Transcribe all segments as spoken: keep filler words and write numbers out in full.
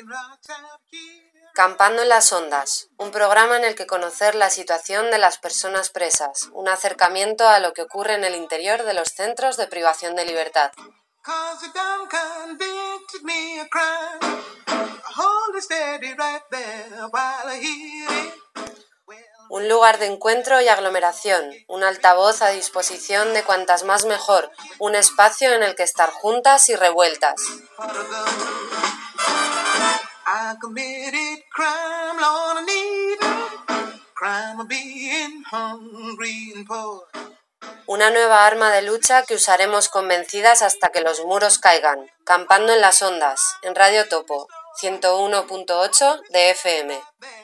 Campando en las ondas, un programa en el que conocer la situación de las personas presas, un acercamiento a lo que ocurre en el interior de los centros de privación de libertad. Un lugar de encuentro y aglomeración, un altavoz a disposición de cuantas más mejor, un espacio en el que estar juntas y revueltas. Una nueva arma de lucha que usaremos convencidas hasta que los muros caigan. Campando en las ondas, en Radio Topo, ciento uno punto ocho de F M.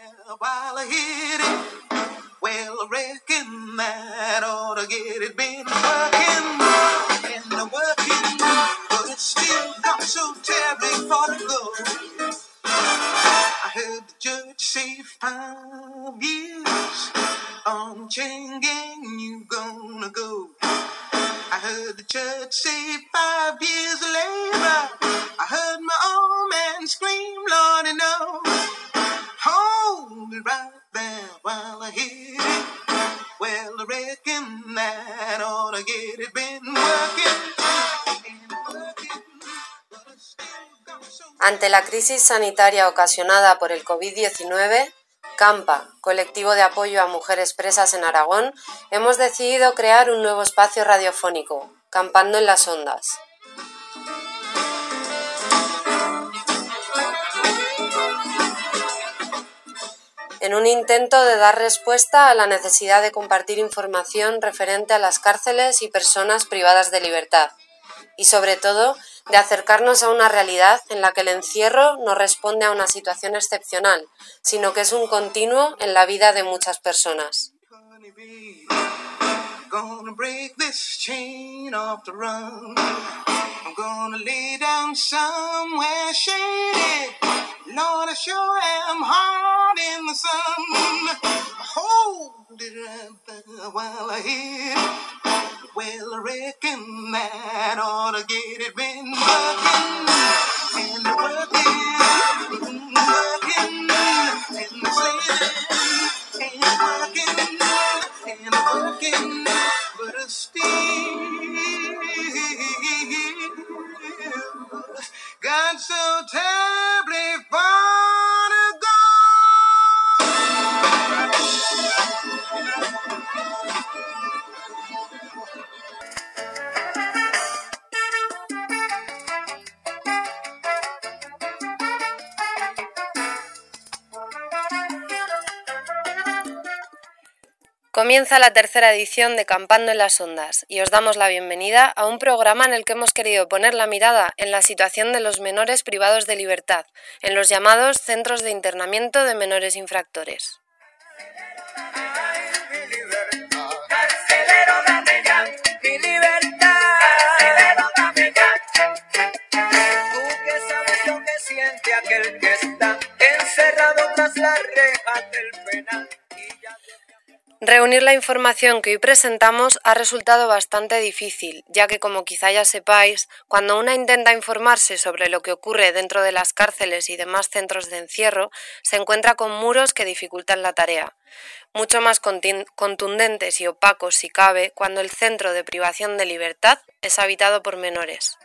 Well, I reckon that ought to get it been working and working, but it's still got so terribly far to go. I heard the judge say five years on chain gang, you gonna go. I heard the judge say five years later. I heard my old man scream, Lordy, no. Hold it right there while I hit it. Well, I reckon that ought to get it been working and working, but I still got so... Ante la crisis sanitaria ocasionada por el COVID diecinueve, CAMPA, colectivo de apoyo a mujeres presas en Aragón, hemos decidido crear un nuevo espacio radiofónico, Campando en las ondas. En un intento de dar respuesta a la necesidad de compartir información referente a las cárceles y personas privadas de libertad, y sobre todo de acercarnos a una realidad en la que el encierro no responde a una situación excepcional, sino que es un continuo en la vida de muchas personas. Lord, I sure am hard in the sun. Hold it right there while I hit it. Well, I reckon that ought to get it been working and working, working and slaving and working and working, but I still got so terribly far to go. Comienza la tercera edición de Campando en las ondas y os damos la bienvenida a un programa en el que hemos querido poner la mirada en la situación de los menores privados de libertad, en los llamados centros de internamiento de menores infractores. Aquel que está encerrado tras las rejas del penal. Reunir la información que hoy presentamos ha resultado bastante difícil, ya que, como quizá ya sepáis, cuando una intenta informarse sobre lo que ocurre dentro de las cárceles y demás centros de encierro, se encuentra con muros que dificultan la tarea. Mucho más contundentes y opacos, si cabe, cuando el centro de privación de libertad es habitado por menores.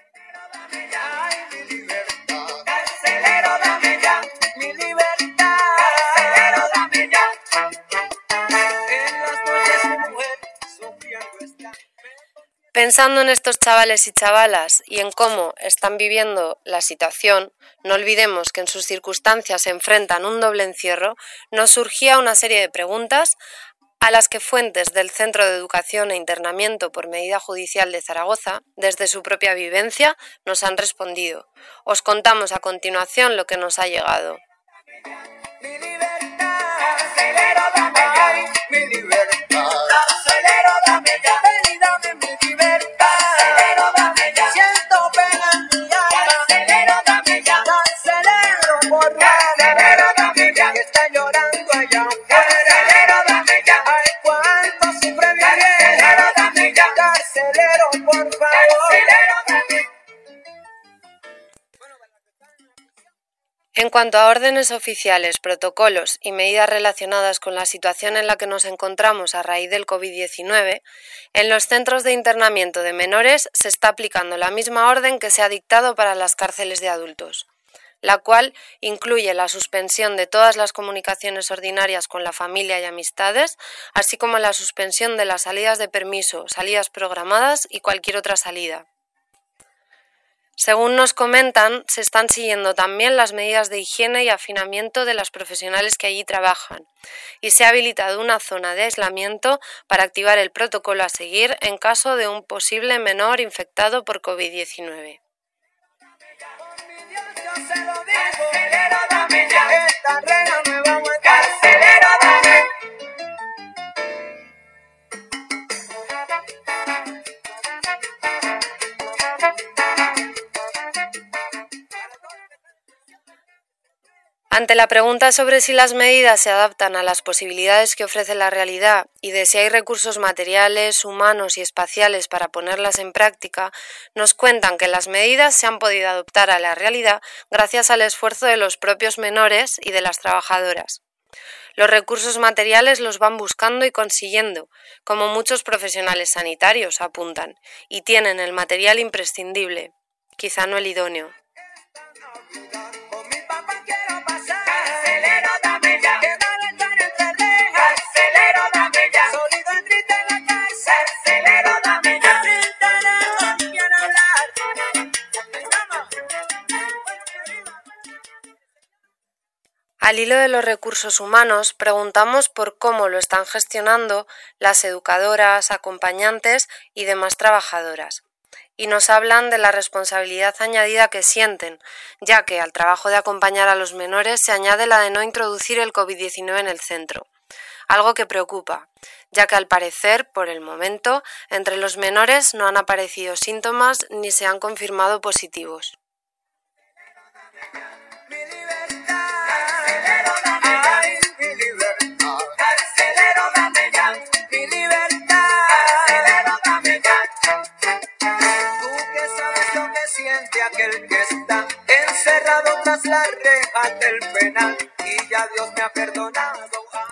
Pensando en estos chavales y chavalas y en cómo están viviendo la situación, no olvidemos que en sus circunstancias se enfrentan un doble encierro, nos surgía una serie de preguntas a las que fuentes del Centro de Educación e Internamiento por Medida Judicial de Zaragoza, desde su propia vivencia, nos han respondido. Os contamos a continuación lo que nos ha llegado. Mi libertad, carcelero, dame ya, mi libertad, carcelero, dame ya, ven y dame mi libertad, carcelero, dame ya, siento pena en mi alma, carcelero, dame ya, carcelero, por favor, carcelero, dame ya, que está llorando allá, carcelero, dame ya, ay, cuánto sufre mi bien, carcelero, dame ya, carcelero, por favor, carcelero, dame. En En cuanto a órdenes oficiales, protocolos y medidas relacionadas con la situación en la que nos encontramos a raíz del COVID diecinueve, en los centros de internamiento de menores se está aplicando la misma orden que se ha dictado para las cárceles de adultos, la cual incluye la suspensión de todas las comunicaciones ordinarias con la familia y amistades, así como la suspensión de las salidas de permiso, salidas programadas y cualquier otra salida. Según nos comentan, se están siguiendo también las medidas de higiene y afinamiento de las profesionales que allí trabajan, y se ha habilitado una zona de aislamiento para activar el protocolo a seguir en caso de un posible menor infectado por COVID diecinueve. Ante la pregunta sobre si las medidas se adaptan a las posibilidades que ofrece la realidad y de si hay recursos materiales, humanos y espaciales para ponerlas en práctica, nos cuentan que las medidas se han podido adaptar a la realidad gracias al esfuerzo de los propios menores y de las trabajadoras. Los recursos materiales los van buscando y consiguiendo, como muchos profesionales sanitarios apuntan, y tienen el material imprescindible, quizá no el idóneo. Al hilo de los recursos humanos, preguntamos por cómo lo están gestionando las educadoras, acompañantes y demás trabajadoras. Y nos hablan de la responsabilidad añadida que sienten, ya que al trabajo de acompañar a los menores se añade la de no introducir el COVID diecinueve en el centro, algo que preocupa, ya que al parecer, por el momento, entre los menores no han aparecido síntomas ni se han confirmado positivos. Aquel que está encerrado tras las rejas del penal y ya Dios me ha perdonado.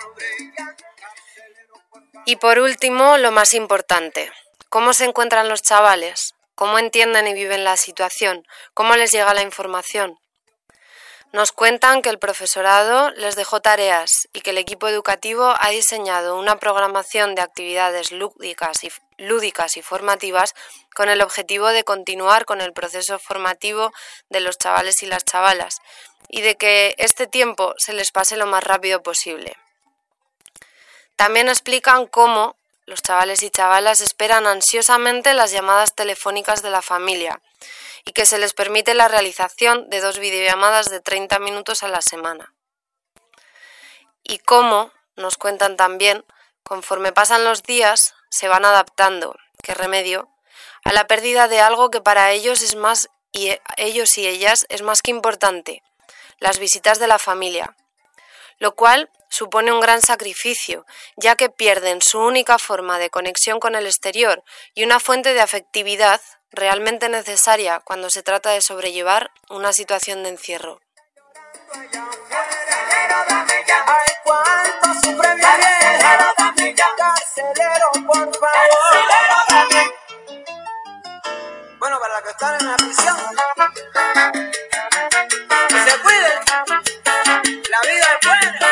Y por último, lo más importante, ¿cómo se encuentran los chavales? ¿Cómo entienden y viven la situación? ¿Cómo les llega la información? Nos cuentan que el profesorado les dejó tareas y que el equipo educativo ha diseñado una programación de actividades lúdicas y, lúdicas y formativas con el objetivo de continuar con el proceso formativo de los chavales y las chavalas y de que este tiempo se les pase lo más rápido posible. También explican cómo los chavales y chavalas esperan ansiosamente las llamadas telefónicas de la familia y que se les permite la realización de dos videollamadas de treinta minutos a la semana. Y cómo, nos cuentan también, conforme pasan los días, se van adaptando, qué remedio, a la pérdida de algo que para ellos es más y ellos y ellas es más que importante, las visitas de la familia, lo cual supone un gran sacrificio, ya que pierden su única forma de conexión con el exterior y una fuente de afectividad realmente necesaria cuando se trata de sobrellevar una situación de encierro. Bueno, para los que están en la prisión, que se cuiden, la vida es buena.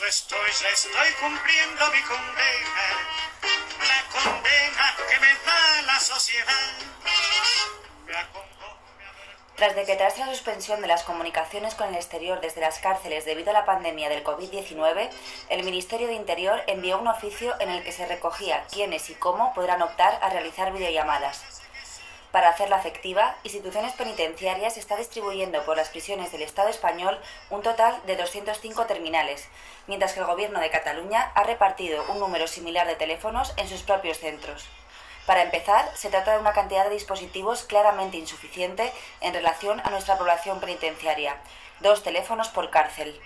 eso estoy, ya estoy cumpliendo mi condena, la condena que me da la sociedad. Me acomodo. Tras decretarse la suspensión de las comunicaciones con el exterior desde las cárceles debido a la pandemia del covid diecinueve, el Ministerio de Interior envió un oficio en el que se recogía quiénes y cómo podrán optar a realizar videollamadas. Para hacerla efectiva, Instituciones Penitenciarias está distribuyendo por las prisiones del Estado español un total de doscientos cinco terminales, mientras que el Gobierno de Cataluña ha repartido un número similar de teléfonos en sus propios centros. Para empezar, se trata de una cantidad de dispositivos claramente insuficiente en relación a nuestra población penitenciaria. Dos teléfonos por cárcel.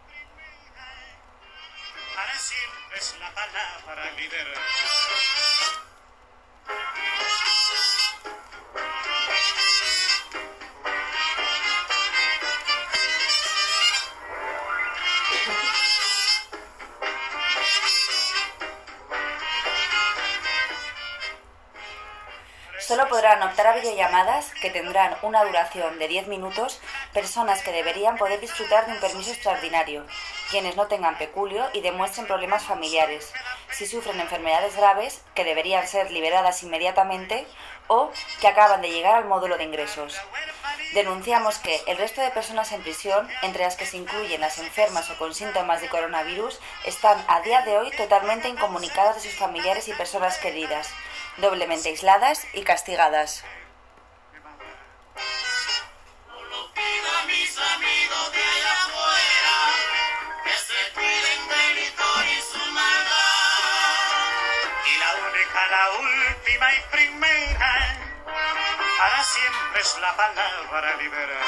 Para siempre es la palabra libertad. Solo podrán optar a videollamadas, que tendrán una duración de diez minutos, personas que deberían poder disfrutar de un permiso extraordinario, quienes no tengan peculio y demuestren problemas familiares, si sufren enfermedades graves, que deberían ser liberadas inmediatamente, o que acaban de llegar al módulo de ingresos. Denunciamos que el resto de personas en prisión, entre las que se incluyen las enfermas o con síntomas de coronavirus, están a día de hoy totalmente incomunicadas de sus familiares y personas queridas, doblemente aisladas y castigadas. La última y primera, para siempre es la palabra libertad.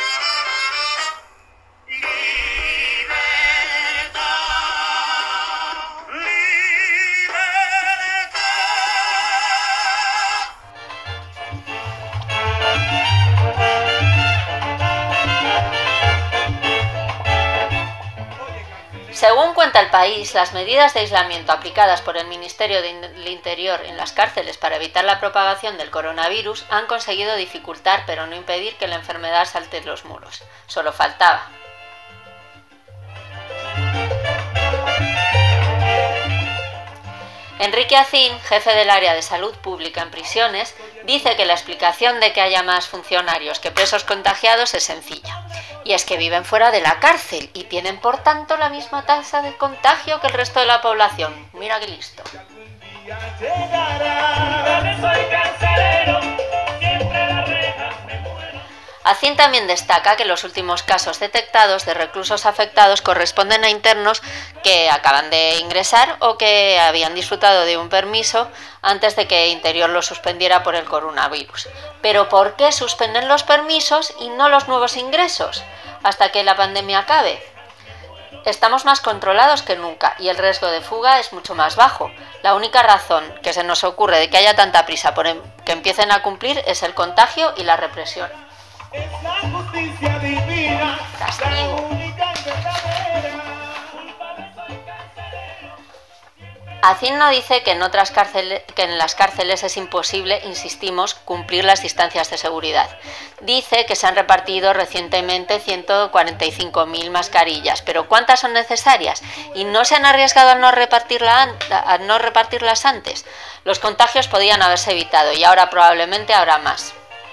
Libertad, Según cuenta El País, las medidas de aislamiento aplicadas por el Ministerio del Interior en las cárceles para evitar la propagación del coronavirus han conseguido dificultar, pero no impedir que la enfermedad salte los muros. Solo faltaba. Enrique Acín, jefe del área de salud pública en prisiones, dice que la explicación de que haya más funcionarios que presos contagiados es sencilla. Y es que viven fuera de la cárcel y tienen por tanto la misma tasa de contagio que el resto de la población. Mira qué listo. Acín también destaca que los últimos casos detectados de reclusos afectados corresponden a internos que acaban de ingresar o que habían disfrutado de un permiso antes de que Interior lo suspendiera por el coronavirus. Pero ¿por qué suspenden los permisos y no los nuevos ingresos hasta que la pandemia acabe? Estamos más controlados que nunca y el riesgo de fuga es mucho más bajo. La única razón que se nos ocurre de que haya tanta prisa por em- que empiecen a cumplir es el contagio y la represión. es la justicia divina, Castigo. la única y verdadera. Acín no dice que en, otras cárceles, que en las cárceles es imposible, insistimos, cumplir las distancias de seguridad. Dice que se han repartido recientemente ciento cuarenta y cinco mil mascarillas, pero ¿cuántas son necesarias? ¿Y no se han arriesgado a no, repartirla, a no repartirlas antes? Los contagios podían haberse evitado y ahora probablemente habrá más.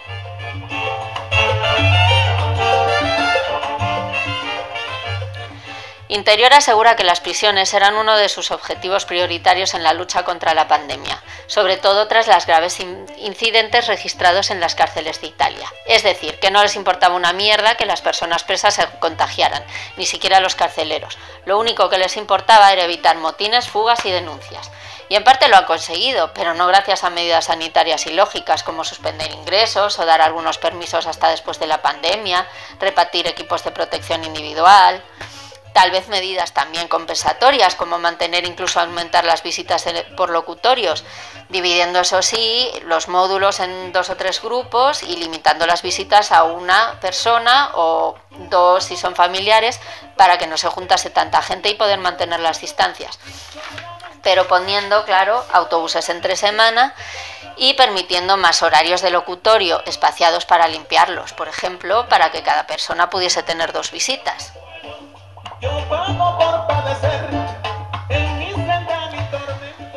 Interior asegura que las prisiones eran uno de sus objetivos prioritarios en la lucha contra la pandemia, sobre todo tras los graves incidentes registrados en las cárceles de Italia. Es decir, que no les importaba una mierda que las personas presas se contagiaran, ni siquiera los carceleros. Lo único que les importaba era evitar motines, fugas y denuncias. Y en parte lo han conseguido, pero no gracias a medidas sanitarias ilógicas como suspender ingresos o dar algunos permisos hasta después de la pandemia, repartir equipos de protección individual. Tal vez medidas también compensatorias, como mantener incluso aumentar las visitas por locutorios, dividiendo, eso sí, los módulos en dos o tres grupos y limitando las visitas a una persona o dos si son familiares, para que no se juntase tanta gente y poder mantener las distancias. Pero poniendo, claro, autobuses entre semana y permitiendo más horarios de locutorio espaciados para limpiarlos, por ejemplo, para que cada persona pudiese tener dos visitas. Yo pago por padecer.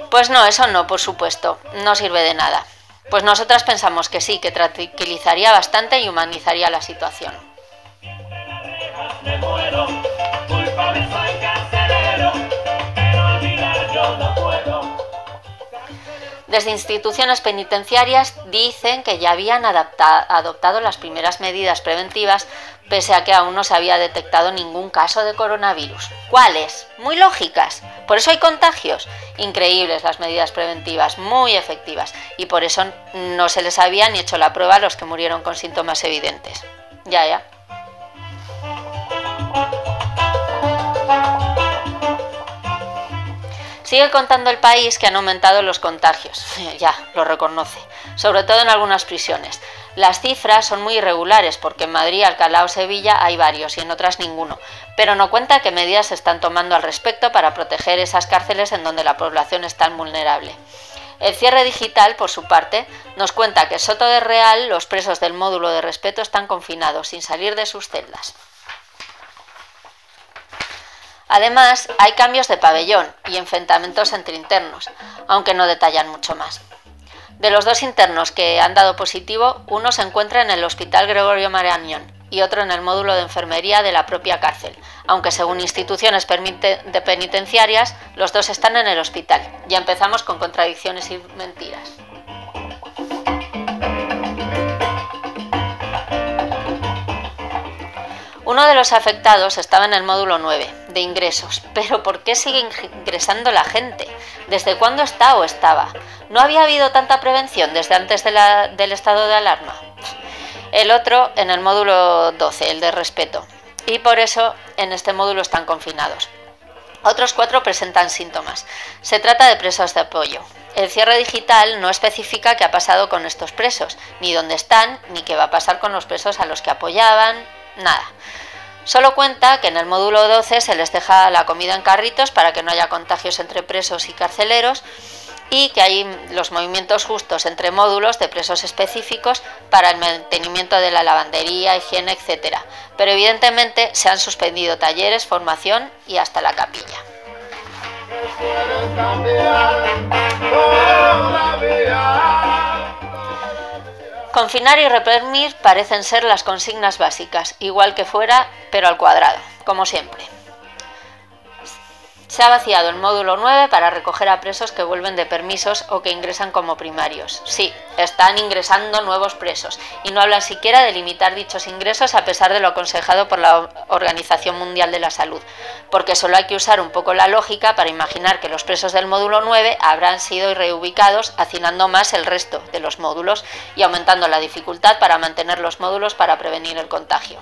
Pues no, eso no, por supuesto, no sirve de nada. Pues nosotras pensamos que sí, que tranquilizaría bastante y humanizaría la situación. Desde instituciones penitenciarias dicen que ya habían adapta- adoptado las primeras medidas preventivas, pese a que aún no se había detectado ningún caso de coronavirus. ¿Cuáles? Muy lógicas. Por eso hay contagios. Increíbles las medidas preventivas, muy efectivas. Y por eso no se les había ni hecho la prueba a los que murieron con síntomas evidentes. Ya, ya. Sigue contando El País que han aumentado los contagios, ya, lo reconoce, sobre todo en algunas prisiones. Las cifras son muy irregulares porque en Madrid, Alcalá o Sevilla hay varios y en otras ninguno, pero no cuenta qué medidas se están tomando al respecto para proteger esas cárceles en donde la población es tan vulnerable. El cierre digital, por su parte, nos cuenta que en Soto de Real los presos del módulo de respeto están confinados sin salir de sus celdas. Además, hay cambios de pabellón y enfrentamientos entre internos, aunque no detallan mucho más. De los dos internos que han dado positivo, uno se encuentra en el Hospital Gregorio Marañón y otro en el módulo de enfermería de la propia cárcel, aunque según instituciones de penitenciarias, los dos están en el hospital. Ya empezamos con contradicciones y mentiras. Uno de los afectados estaba en el módulo nueve, de ingresos. ¿Pero por qué sigue ingresando la gente? ¿Desde cuándo está o estaba? ¿No había habido tanta prevención desde antes de la, del estado de alarma? El otro en el módulo doce, el de respeto. Y por eso en este módulo están confinados. Otros cuatro presentan síntomas. Se trata de presos de apoyo. El cierre digital no especifica qué ha pasado con estos presos, ni dónde están, ni qué va a pasar con los presos a los que apoyaban, nada. Solo cuenta que en el módulo doce se les deja la comida en carritos para que no haya contagios entre presos y carceleros y que hay los movimientos justos entre módulos de presos específicos para el mantenimiento de la lavandería, higiene, etcétera. Pero evidentemente se han suspendido talleres, formación y hasta la capilla. Confinar y reprimir parecen ser las consignas básicas, igual que fuera, pero al cuadrado, como siempre. Se ha vaciado el módulo nueve para recoger a presos que vuelven de permisos o que ingresan como primarios. Sí, están ingresando nuevos presos y no hablan siquiera de limitar dichos ingresos a pesar de lo aconsejado por la Organización Mundial de la Salud, porque solo hay que usar un poco la lógica para imaginar que los presos del módulo nueve habrán sido reubicados hacinando más el resto de los módulos y aumentando la dificultad para mantener los módulos para prevenir el contagio.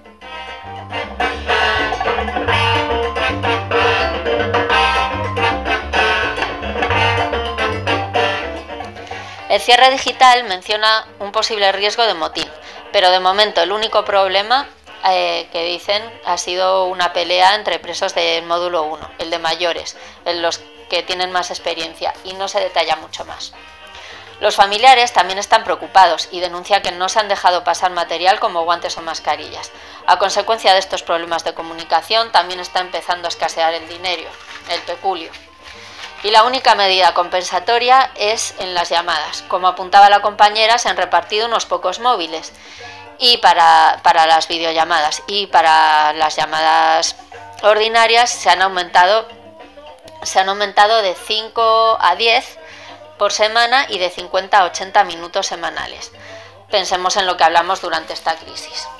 El cierre digital menciona un posible riesgo de motín, pero de momento el único problema eh, que dicen ha sido una pelea entre presos del módulo uno, el de mayores, en los que tienen más experiencia, y no se detalla mucho más. Los familiares también están preocupados y denuncian que no se han dejado pasar material como guantes o mascarillas. A consecuencia de estos problemas de comunicación también está empezando a escasear el dinero, el peculio. Y la única medida compensatoria es en las llamadas. Como apuntaba la compañera, se han repartido unos pocos móviles y para, para las videollamadas, y para las llamadas ordinarias se han aumentado, se han aumentado de cinco a diez por semana y de cincuenta a ochenta minutos semanales. Pensemos en lo que hablamos durante esta crisis.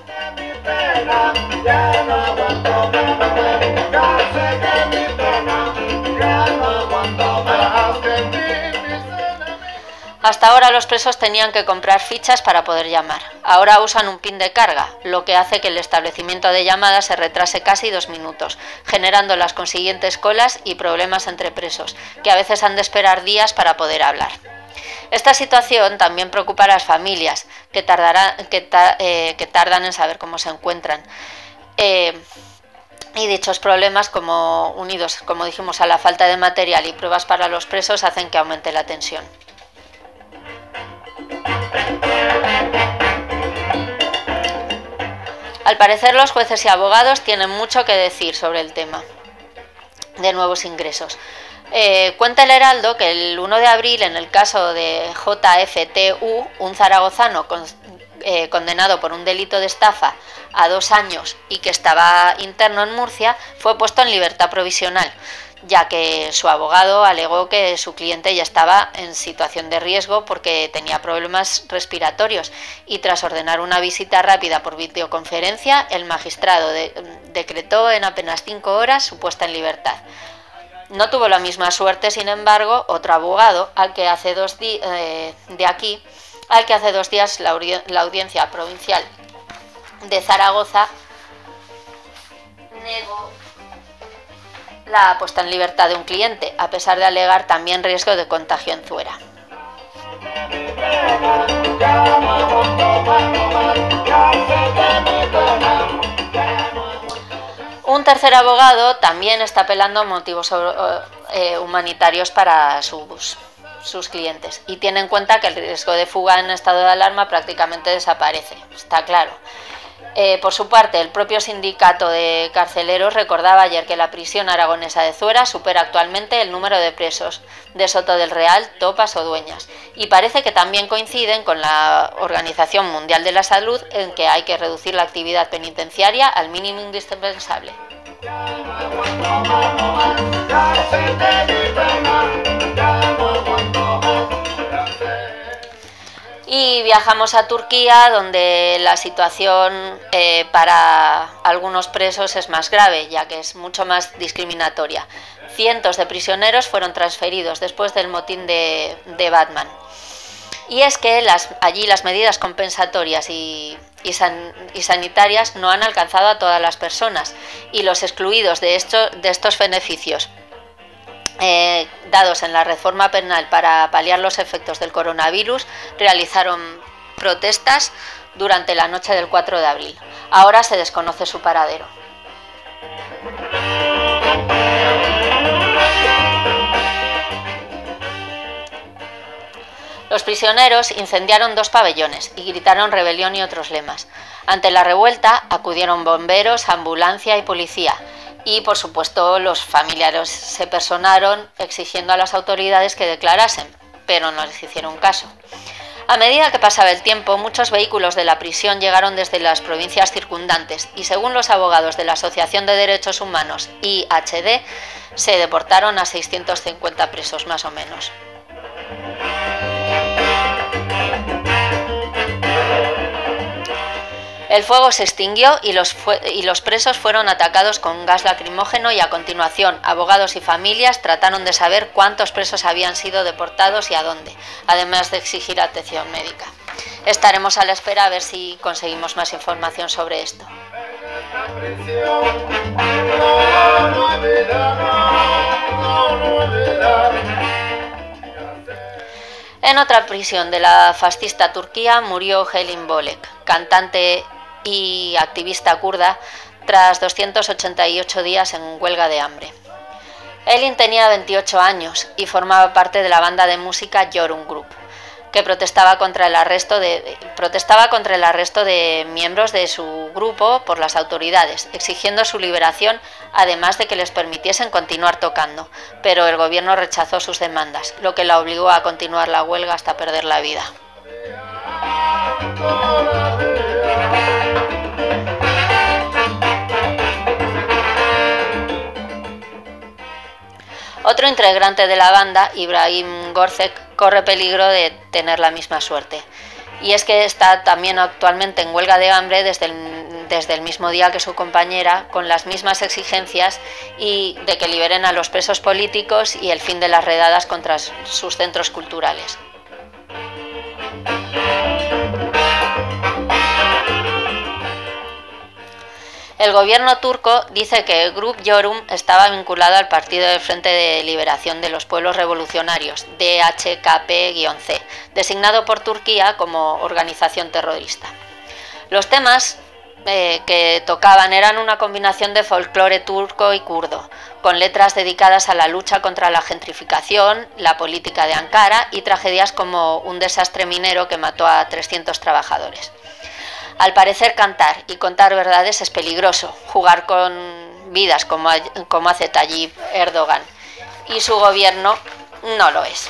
Hasta ahora los presos tenían que comprar fichas para poder llamar. Ahora usan un pin de carga, lo que hace que el establecimiento de llamadas se retrase casi dos minutos, generando las consiguientes colas y problemas entre presos, que a veces han de esperar días para poder hablar. Esta situación también preocupa a las familias, que, tardará, que, ta, eh, que tardan en saber cómo se encuentran. Eh, y dichos problemas, como unidos, como dijimos, a la falta de material y pruebas para los presos, hacen que aumente la tensión. Al parecer, los jueces y abogados tienen mucho que decir sobre el tema de nuevos ingresos. Eh, cuenta el Heraldo que el uno de abril, en el caso de J F T U, un zaragozano con, eh, condenado por un delito de estafa a dos años y que estaba interno en Murcia, fue puesto en libertad provisional, ya que su abogado alegó que su cliente ya estaba en situación de riesgo porque tenía problemas respiratorios, y tras ordenar una visita rápida por videoconferencia, el magistrado de, decretó en apenas cinco horas su puesta en libertad. No tuvo la misma suerte, sin embargo, otro abogado, al que hace dos di- eh, de aquí, al que hace dos días la, la Audiencia Provincial de Zaragoza negó la puesta en libertad de un cliente, a pesar de alegar también riesgo de contagio en Zuera. Un tercer abogado también está apelando a motivos eh, humanitarios para sus, sus clientes, y tiene en cuenta que el riesgo de fuga en estado de alarma prácticamente desaparece, está claro. Eh, por su parte, el propio sindicato de carceleros recordaba ayer que la prisión aragonesa de Zuera supera actualmente el número de presos de Soto del Real, Topas o Dueñas, y parece que también coinciden con la Organización Mundial de la Salud en que hay que reducir la actividad penitenciaria al mínimo indispensable. Y viajamos a Turquía, donde la situación eh, para algunos presos es más grave, ya que es mucho más discriminatoria. Cientos de prisioneros fueron transferidos después del motín de, de Batman. Y es que las, allí las medidas compensatorias y, y, san, y sanitarias no han alcanzado a todas las personas, y los excluidos de, esto, de estos beneficios Eh, dados en la reforma penal para paliar los efectos del coronavirus, realizaron protestas durante la noche del cuatro de abril. Ahora se desconoce su paradero. Los prisioneros incendiaron dos pabellones y gritaron rebelión y otros lemas. Ante la revuelta acudieron bomberos, ambulancia y policía. Y, por supuesto, los familiares se personaron exigiendo a las autoridades que declarasen, pero no les hicieron caso. A medida que pasaba el tiempo, muchos vehículos de la prisión llegaron desde las provincias circundantes y, según los abogados de la Asociación de Derechos Humanos I H D, se deportaron a seiscientos cincuenta presos más o menos. El fuego se extinguió y los, fue, y los presos fueron atacados con gas lacrimógeno, y a continuación abogados y familias trataron de saber cuántos presos habían sido deportados y a dónde, además de exigir atención médica. Estaremos a la espera a ver si conseguimos más información sobre esto. En otra prisión de la fascista Turquía murió Helin Bolek, cantante y activista kurda, tras doscientos ochenta y ocho días en huelga de hambre. Helin tenía veintiocho años y formaba parte de la banda de música Yorum Group, que protestaba contra el arresto de, protestaba contra el arresto de miembros de su grupo por las autoridades, exigiendo su liberación, además de que les permitiesen continuar tocando, pero el gobierno rechazó sus demandas, lo que la obligó a continuar la huelga hasta perder la vida. Otro integrante de la banda, Ibrahim Gorsek, corre peligro de tener la misma suerte. Y es que está también actualmente en huelga de hambre desde el, desde el mismo día que su compañera, con las mismas exigencias y de que liberen a los presos políticos y el fin de las redadas contra sus centros culturales. El gobierno turco dice que el Grup Yorum estaba vinculado al Partido del Frente de Liberación de los Pueblos Revolucionarios, D H K P C, designado por Turquía como organización terrorista. Los temas eh, que tocaban eran una combinación de folclore turco y kurdo, con letras dedicadas a la lucha contra la gentrificación, la política de Ankara y tragedias como un desastre minero que mató a trescientos trabajadores. Al parecer, cantar y contar verdades es peligroso, jugar con vidas como, como hace Tayyip Erdogan, y su gobierno no lo es.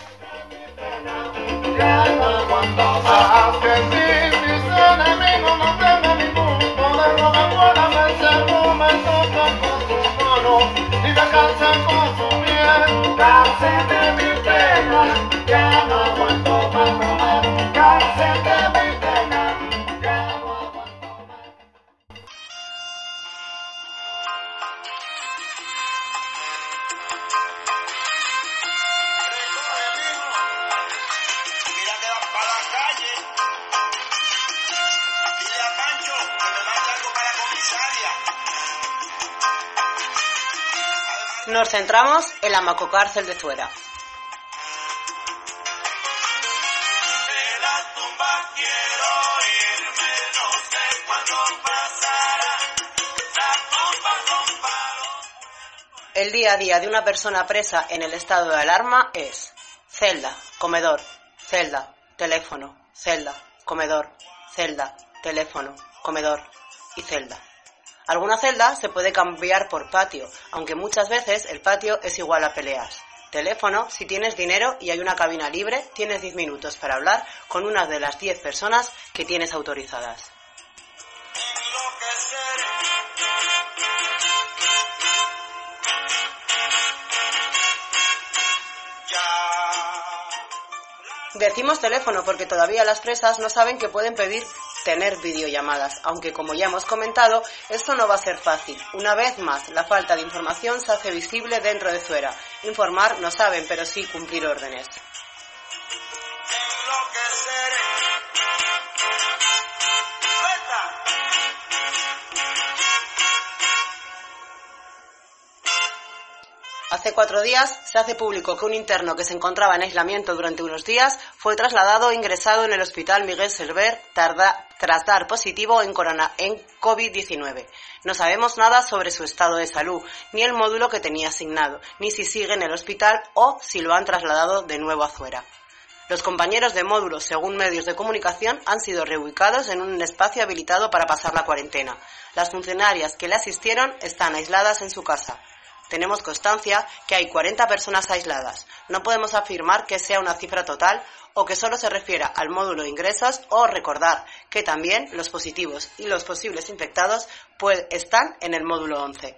Nos centramos en la macrocárcel de Zuera. El día a día de una persona presa en el estado de alarma es celda, comedor, celda, teléfono, celda, comedor, celda, teléfono, comedor y celda. Alguna celda se puede cambiar por patio, aunque muchas veces el patio es igual a peleas. Teléfono, si tienes dinero y hay una cabina libre, tienes diez minutos para hablar con una de las diez personas que tienes autorizadas. Decimos teléfono porque todavía las presas no saben que pueden pedir tener videollamadas, aunque como ya hemos comentado, esto no va a ser fácil. Una vez más, la falta de información se hace visible dentro de Zuera. Informar no saben, pero sí cumplir órdenes. Hace cuatro días se hace público que un interno que se encontraba en aislamiento durante unos días fue trasladado e ingresado en el Hospital Miguel Servet tarda, tras dar positivo en, corona, en COVID diecinueve. No sabemos nada sobre su estado de salud, ni el módulo que tenía asignado, ni si sigue en el hospital o si lo han trasladado de nuevo a Zuera. Los compañeros de módulo, según medios de comunicación, han sido reubicados en un espacio habilitado para pasar la cuarentena. Las funcionarias que le asistieron están aisladas en su casa. Tenemos constancia que hay cuarenta personas aisladas. No podemos afirmar que sea una cifra total o que solo se refiera al módulo de ingresos o recordar que también los positivos y los posibles infectados pues, están en el módulo once.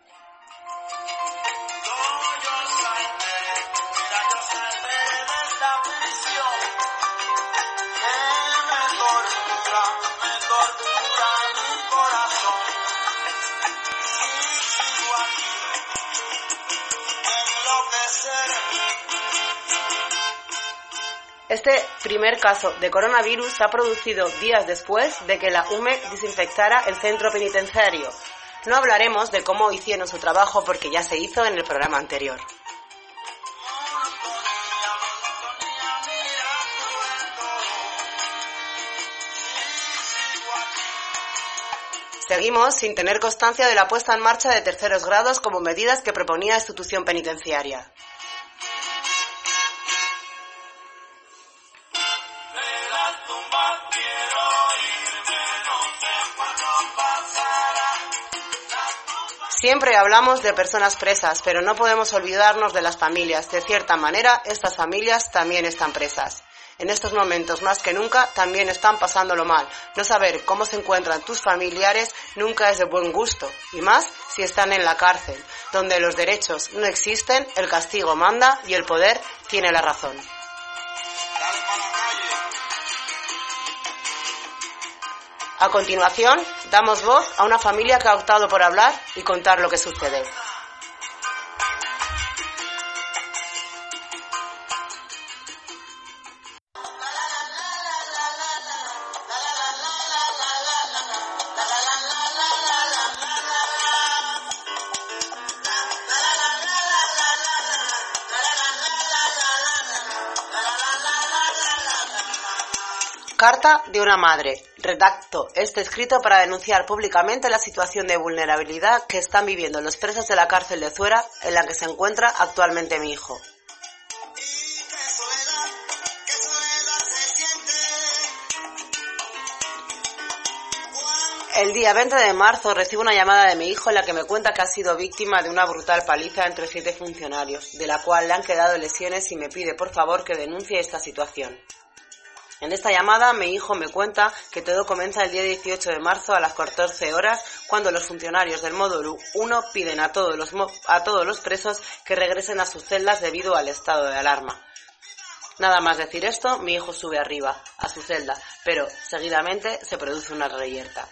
Este primer caso de coronavirus se ha producido días después de que la U M E desinfectara el centro penitenciario. No hablaremos de cómo hicieron su trabajo porque ya se hizo en el programa anterior. Seguimos sin tener constancia de la puesta en marcha de terceros grados como medidas que proponía la institución penitenciaria. Siempre hablamos de personas presas, pero no podemos olvidarnos de las familias. De cierta manera, estas familias también están presas. En estos momentos, más que nunca, también están pasándolo mal. No saber cómo se encuentran tus familiares nunca es de buen gusto, y más si están en la cárcel, donde los derechos no existen, el castigo manda y el poder tiene la razón. A continuación, damos voz a una familia que ha optado por hablar y contar lo que sucede. Carta de una madre. Redacto este escrito para denunciar públicamente la situación de vulnerabilidad que están viviendo los presos de la cárcel de Zuera, en la que se encuentra actualmente mi hijo. El día veinte de marzo recibo una llamada de mi hijo en la que me cuenta que ha sido víctima de una brutal paliza entre siete funcionarios, de la cual le han quedado lesiones y me pide por favor que denuncie esta situación. En esta llamada mi hijo me cuenta que todo comienza el día dieciocho de marzo a las catorce horas, cuando los funcionarios del módulo uno piden a todos los, a todos los presos que regresen a sus celdas debido al estado de alarma. Nada más decir esto, mi hijo sube arriba, a su celda, pero seguidamente se produce una reyerta.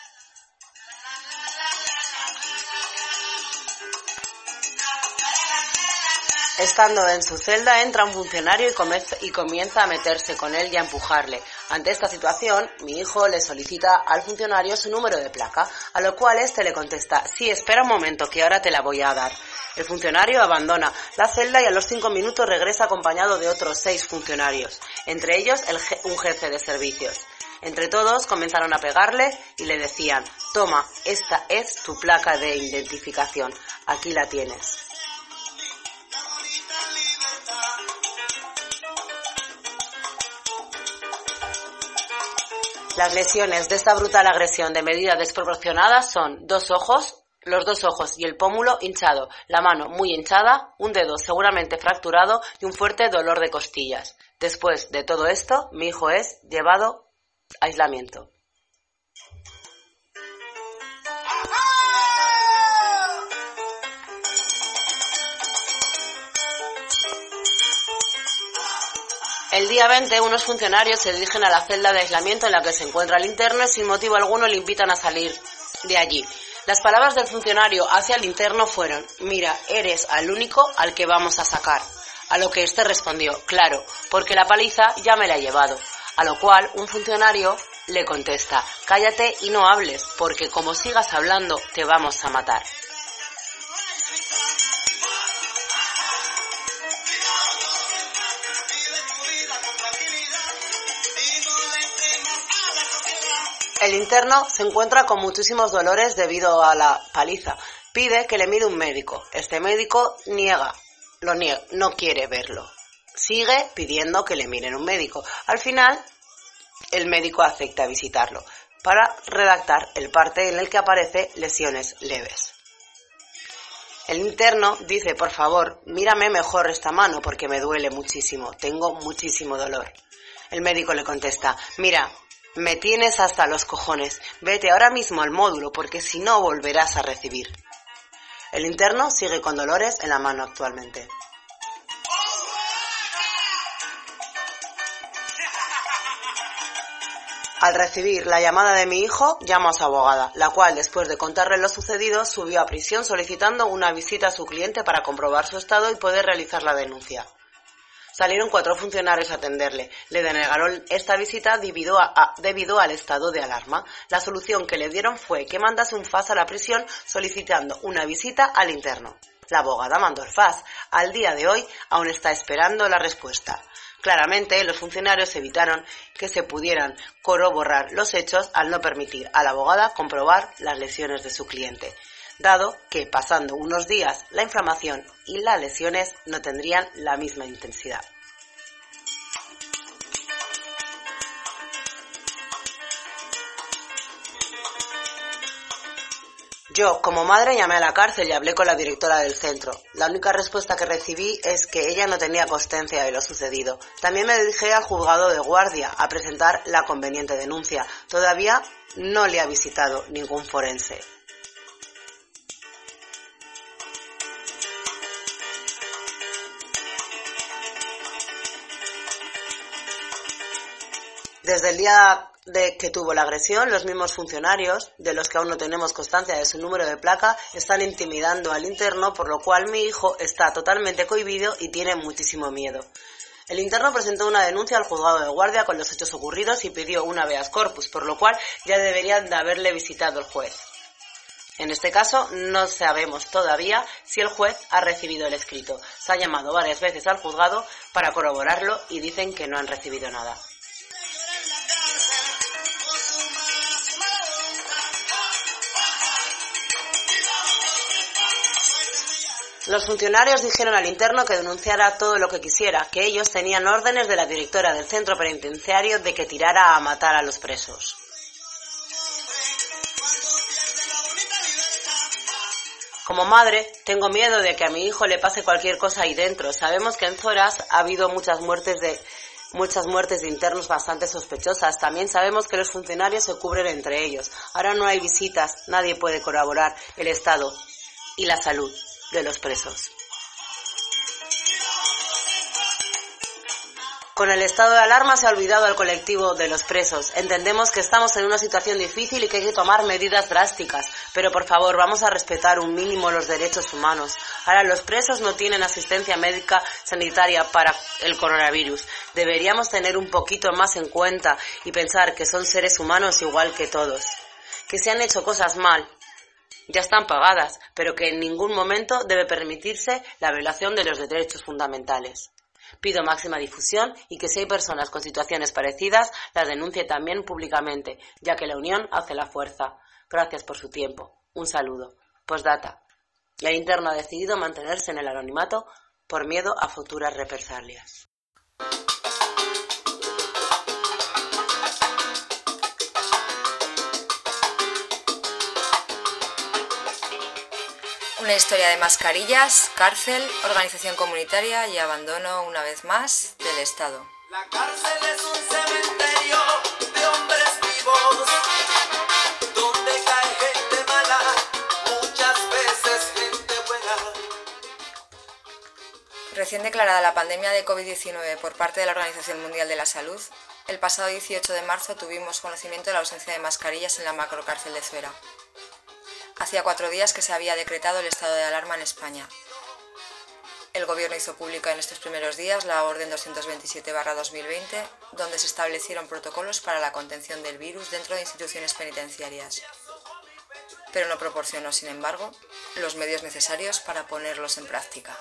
Estando en su celda, entra un funcionario y comienza, y comienza a meterse con él y a empujarle. Ante esta situación, mi hijo le solicita al funcionario su número de placa, a lo cual éste le contesta: sí, espera un momento, que ahora te la voy a dar. El funcionario abandona la celda y a los cinco minutos regresa acompañado de otros seis funcionarios, entre ellos el je- un jefe de servicios. Entre todos comenzaron a pegarle y le decían: toma, esta es tu placa de identificación, aquí la tienes. Las lesiones de esta brutal agresión de medida desproporcionada son dos ojos, los dos ojos y el pómulo hinchado, la mano muy hinchada, un dedo seguramente fracturado y un fuerte dolor de costillas. Después de todo esto, mi hijo es llevado a aislamiento. El día veinte, unos funcionarios se dirigen a la celda de aislamiento en la que se encuentra el interno y sin motivo alguno le invitan a salir de allí. Las palabras del funcionario hacia el interno fueron: mira, eres al único al que vamos a sacar. A lo que éste respondió: claro, porque la paliza ya me la he llevado. A lo cual un funcionario le contesta: cállate y no hables, porque como sigas hablando te vamos a matar. El interno se encuentra con muchísimos dolores debido a la paliza. Pide que le mire un médico. Este médico niega, lo niega, no quiere verlo. Sigue pidiendo que le miren un médico. Al final, el médico acepta visitarlo para redactar el parte en el que aparece lesiones leves. El interno dice: por favor, mírame mejor esta mano porque me duele muchísimo, tengo muchísimo dolor. El médico le contesta: mira, me tienes hasta los cojones, vete ahora mismo al módulo porque si no volverás a recibir. El interno sigue con dolores en la mano actualmente. Al recibir la llamada de mi hijo, llamó a su abogada, la cual, después de contarle lo sucedido, subió a prisión solicitando una visita a su cliente para comprobar su estado y poder realizar la denuncia. Salieron cuatro funcionarios a atenderle. Le denegaron esta visita debido, a, a, debido al estado de alarma. La solución que le dieron fue que mandase un fax a la prisión solicitando una visita al interno. La abogada mandó el fax. Al día de hoy aún está esperando la respuesta. Claramente, los funcionarios evitaron que se pudieran corroborar los hechos al no permitir a la abogada comprobar las lesiones de su cliente, dado que pasando unos días la inflamación y las lesiones no tendrían la misma intensidad. Yo, como madre, llamé a la cárcel y hablé con la directora del centro. La única respuesta que recibí es que ella no tenía constancia de lo sucedido. También me dirigí al juzgado de guardia a presentar la conveniente denuncia. Todavía no le ha visitado ningún forense. Desde el día de que tuvo la agresión, los mismos funcionarios, de los que aún no tenemos constancia de su número de placa, están intimidando al interno, por lo cual mi hijo está totalmente cohibido y tiene muchísimo miedo. El interno presentó una denuncia al juzgado de guardia con los hechos ocurridos y pidió un habeas corpus, por lo cual ya deberían de haberle visitado el juez. En este caso, no sabemos todavía si el juez ha recibido el escrito. Se ha llamado varias veces al juzgado para corroborarlo y dicen que no han recibido nada. Los funcionarios dijeron al interno que denunciara todo lo que quisiera, que ellos tenían órdenes de la directora del centro penitenciario de que tirara a matar a los presos. Como madre, tengo miedo de que a mi hijo le pase cualquier cosa ahí dentro. Sabemos que en Zoras ha habido muchas muertes de muchas muertes de internos bastante sospechosas. También sabemos que los funcionarios se cubren entre ellos. Ahora no hay visitas, nadie puede colaborar el estado y la salud de los presos. Con el estado de alarma se ha olvidado al colectivo de los presos. Entendemos que estamos en una situación difícil y que hay que tomar medidas drásticas, pero por favor vamos a respetar un mínimo los derechos humanos. Ahora los presos no tienen asistencia médica sanitaria para el coronavirus. Deberíamos tener un poquito más en cuenta y pensar que son seres humanos igual que todos. Que se han hecho cosas mal, ya están pagadas, pero que en ningún momento debe permitirse la violación de los derechos fundamentales. Pido máxima difusión y que si hay personas con situaciones parecidas, las denuncie también públicamente, ya que la unión hace la fuerza. Gracias por su tiempo. Un saludo. Postdata. Y el interno ha decidido mantenerse en el anonimato por miedo a futuras represalias. Una historia de mascarillas, cárcel, organización comunitaria y abandono una vez más del Estado. La cárcel es un cementerio de hombres vivos, donde cae gente mala, muchas veces gente buena. Recién declarada la pandemia de COVID diecinueve por parte de la Organización Mundial de la Salud, el pasado dieciocho de marzo tuvimos conocimiento de la ausencia de mascarillas en la macrocárcel de Zuera. Hacía cuatro días que se había decretado el estado de alarma en España. El Gobierno hizo pública en estos primeros días la Orden doscientos veintisiete barra dos mil veinte, donde se establecieron protocolos para la contención del virus dentro de instituciones penitenciarias, pero no proporcionó, sin embargo, los medios necesarios para ponerlos en práctica.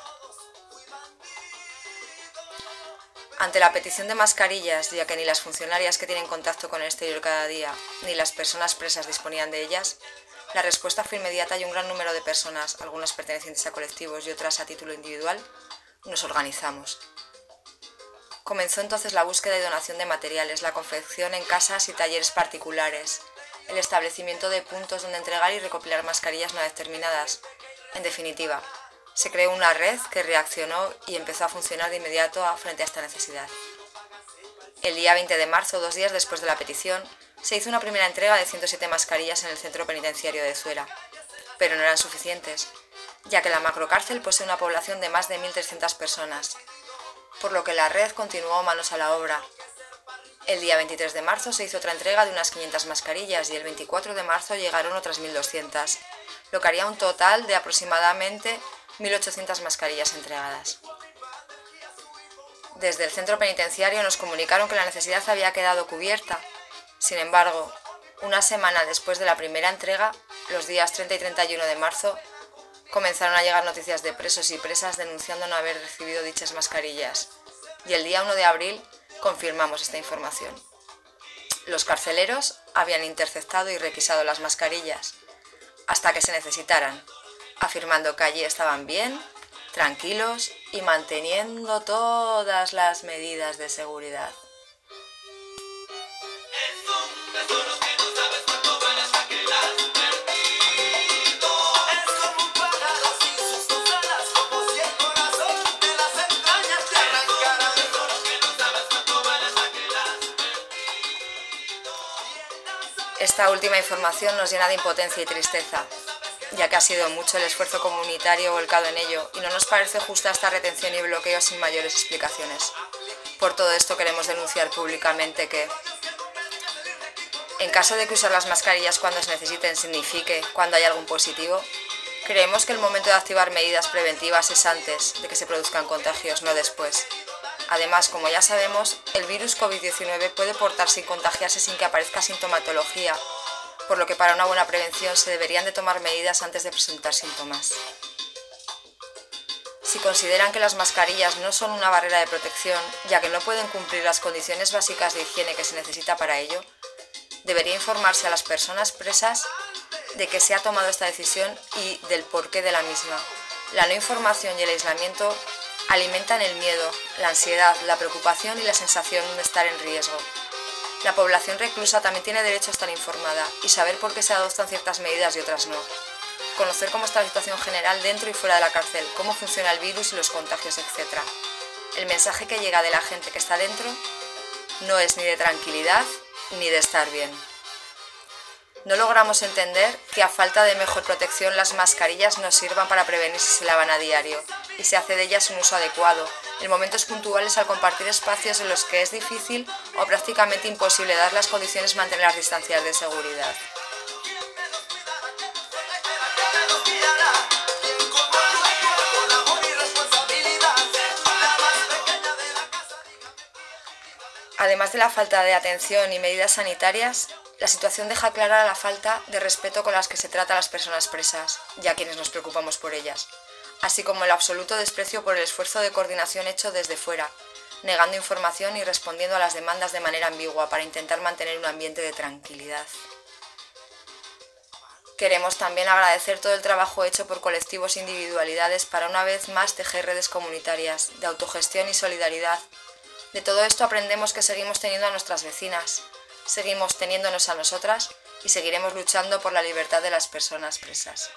Ante la petición de mascarillas, ya que ni las funcionarias que tienen contacto con el exterior cada día, ni las personas presas disponían de ellas, la respuesta fue inmediata y un gran número de personas, algunas pertenecientes a colectivos y otras a título individual, nos organizamos. Comenzó entonces la búsqueda y donación de materiales, la confección en casas y talleres particulares, el establecimiento de puntos donde entregar y recopilar mascarillas una vez terminadas. En definitiva, se creó una red que reaccionó y empezó a funcionar de inmediato frente a esta necesidad. El día veinte de marzo, dos días después de la petición, se hizo una primera entrega de ciento siete mascarillas en el centro penitenciario de Zuera, pero no eran suficientes, ya que la macrocárcel posee una población de más de mil trescientas personas, por lo que la red continuó manos a la obra. El día veintitrés de marzo se hizo otra entrega de unas quinientas mascarillas y el veinticuatro de marzo llegaron otras mil doscientas, lo que haría un total de aproximadamente mil ochocientas mascarillas entregadas. Desde el centro penitenciario nos comunicaron que la necesidad había quedado cubierta. Sin embargo, una semana después de la primera entrega, los días treinta y treinta y uno de marzo, comenzaron a llegar noticias de presos y presas denunciando no haber recibido dichas mascarillas, y el día uno de abril confirmamos esta información. Los carceleros habían interceptado y requisado las mascarillas hasta que se necesitaran, afirmando que allí estaban bien, tranquilos y manteniendo todas las medidas de seguridad. Esta última información nos llena de impotencia y tristeza, ya que ha sido mucho el esfuerzo comunitario volcado en ello y no nos parece justa esta retención y bloqueo sin mayores explicaciones. Por todo esto queremos denunciar públicamente que, en caso de que usar las mascarillas cuando se necesiten signifique cuando hay algún positivo, creemos que el momento de activar medidas preventivas es antes de que se produzcan contagios, no después. Además, como ya sabemos, el virus COVID diecinueve puede portarse y contagiarse sin que aparezca sintomatología, por lo que para una buena prevención se deberían de tomar medidas antes de presentar síntomas. Si consideran que las mascarillas no son una barrera de protección, ya que no pueden cumplir las condiciones básicas de higiene que se necesita para ello, debería informarse a las personas presas de que se ha tomado esta decisión y del porqué de la misma. La no información y el aislamiento alimentan el miedo, la ansiedad, la preocupación y la sensación de estar en riesgo. La población reclusa también tiene derecho a estar informada y saber por qué se adoptan ciertas medidas y otras no. conocer cómo está la situación general dentro y fuera de la cárcel, cómo funciona el virus y los contagios, etcétera. El mensaje que llega de la gente que está dentro no es ni de tranquilidad ni de estar bien. No logramos entender que a falta de mejor protección las mascarillas nos sirvan para prevenir si se lavan a diario y se hace de ellas un uso adecuado, en momentos puntuales al compartir espacios en los que es difícil o prácticamente imposible dar las condiciones mantener las distancias de seguridad. Además de la falta de atención y medidas sanitarias, la situación deja clara la falta de respeto con las que se trata a las personas presas, y a quienes nos preocupamos por ellas, así como el absoluto desprecio por el esfuerzo de coordinación hecho desde fuera, negando información y respondiendo a las demandas de manera ambigua para intentar mantener un ambiente de tranquilidad. Queremos también agradecer todo el trabajo hecho por colectivos e individualidades para una vez más tejer redes comunitarias, de autogestión y solidaridad. De todo esto aprendemos que seguimos teniendo a nuestras vecinas, seguimos teniéndonos a nosotras y seguiremos luchando por la libertad de las personas presas.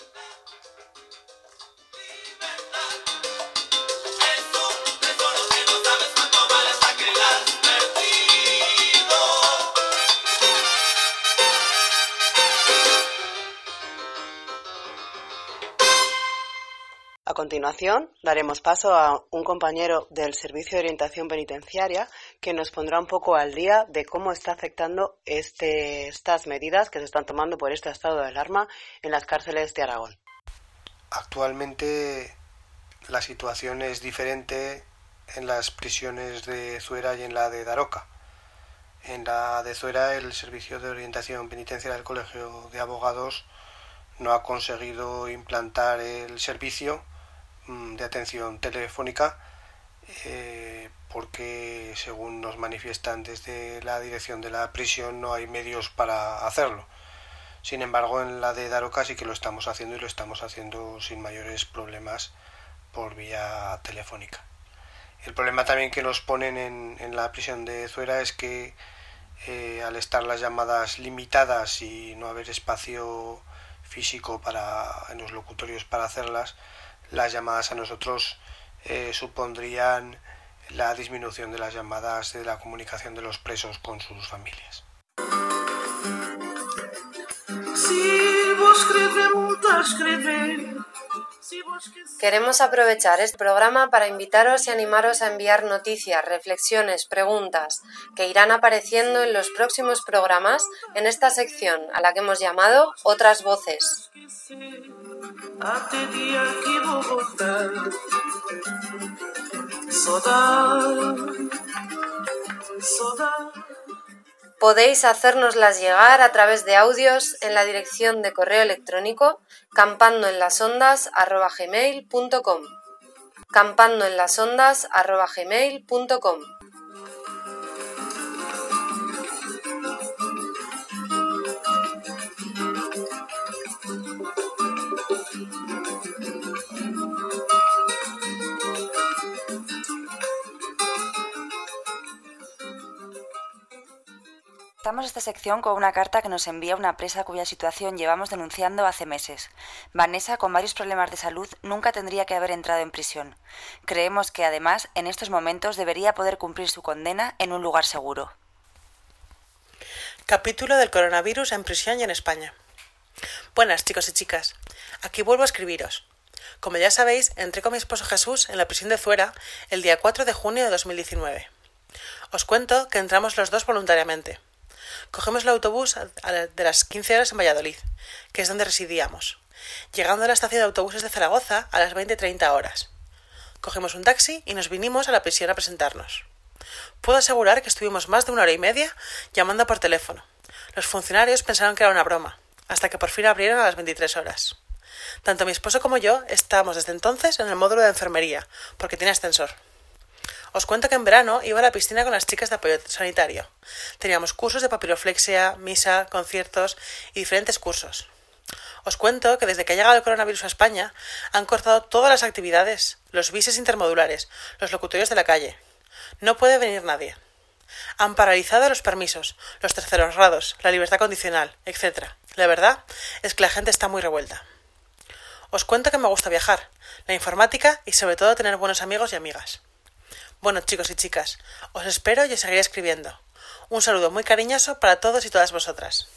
A continuación, daremos paso a un compañero del Servicio de Orientación Penitenciaria que nos pondrá un poco al día de cómo está afectando este, estas medidas que se están tomando por este estado de alarma en las cárceles de Aragón. Actualmente la situación es diferente en las prisiones de Zuera y en la de Daroca. En la de Zuera, el Servicio de Orientación Penitenciaria del Colegio de Abogados no ha conseguido implantar el servicio de atención telefónica eh, porque, según nos manifiestan desde la dirección de la prisión, no hay medios para hacerlo. Sin embargo, en la de Daroca sí que lo estamos haciendo y lo estamos haciendo sin mayores problemas por vía telefónica. El problema también que nos ponen en, en la prisión de Zuera es que eh, al estar las llamadas limitadas y no haber espacio físico para, en los locutorios para hacerlas, las llamadas a nosotros eh, supondrían la disminución de las llamadas de la comunicación de los presos con sus familias. Queremos aprovechar este programa para invitaros y animaros a enviar noticias, reflexiones, preguntas que irán apareciendo en los próximos programas en esta sección a la que hemos llamado Otras Voces. Podéis hacérnoslas llegar a través de audios en la dirección de correo electrónico campandoenlasondas arroba gmail punto com campandoenlasondas arroba gmail punto com. Comenzamos esta sección con una carta que nos envía una presa cuya situación llevamos denunciando hace meses. Vanessa, con varios problemas de salud, nunca tendría que haber entrado en prisión. Creemos que, además, en estos momentos debería poder cumplir su condena en un lugar seguro. Capítulo del coronavirus en prisión y en España. Buenas, chicos y chicas. Aquí vuelvo a escribiros. Como ya sabéis, entré con mi esposo Jesús en la prisión de Zuera el día cuatro de junio de dos mil diecinueve. Os cuento que entramos los dos voluntariamente. Cogemos el autobús de las quince horas en Valladolid, que es donde residíamos, llegando a la estación de autobuses de Zaragoza a las veinte treinta horas. Cogemos un taxi y nos vinimos a la prisión a presentarnos. Puedo asegurar que estuvimos más de una hora y media llamando por teléfono. Los funcionarios pensaron que era una broma, hasta que por fin abrieron a las veintitrés horas. Tanto mi esposo como yo estábamos desde entonces en el módulo de enfermería, porque tiene ascensor. Os cuento que en verano iba a la piscina con las chicas de apoyo sanitario. Teníamos cursos de papiroflexia, misa, conciertos y diferentes cursos. Os cuento que desde que ha llegado el coronavirus a España han cortado todas las actividades, los bises intermodulares, los locutorios de la calle. No puede venir nadie. Han paralizado los permisos, los terceros grados, la libertad condicional, etcétera. La verdad es que la gente está muy revuelta. Os cuento que me gusta viajar, la informática y sobre todo tener buenos amigos y amigas. Bueno, chicos y chicas, os espero y os seguiré escribiendo. Un saludo muy cariñoso para todos y todas vosotras.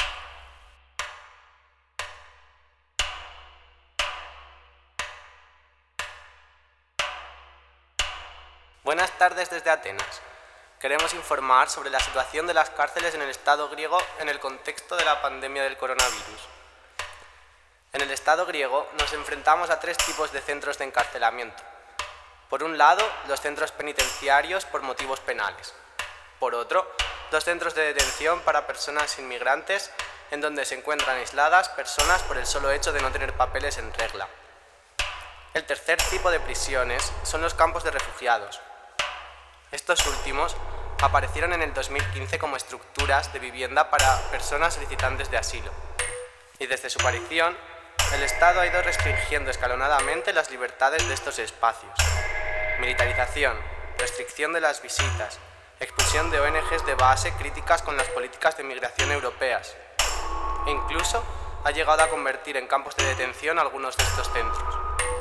Buenas tardes desde Atenas. Queremos informar sobre la situación de las cárceles en el Estado griego en el contexto de la pandemia del coronavirus. En el Estado griego nos enfrentamos a tres tipos de centros de encarcelamiento. Por un lado, los centros penitenciarios por motivos penales. Por otro, los centros de detención para personas inmigrantes, en donde se encuentran aisladas personas por el solo hecho de no tener papeles en regla. El tercer tipo de prisiones son los campos de refugiados. Estos últimos aparecieron en el dos mil quince como estructuras de vivienda para personas solicitantes de asilo. Y desde su aparición, el Estado ha ido restringiendo escalonadamente las libertades de estos espacios. Militarización, restricción de las visitas, expulsión de O N Ges de base críticas con las políticas de migración europeas. E incluso ha llegado a convertir en campos de detención algunos de estos centros.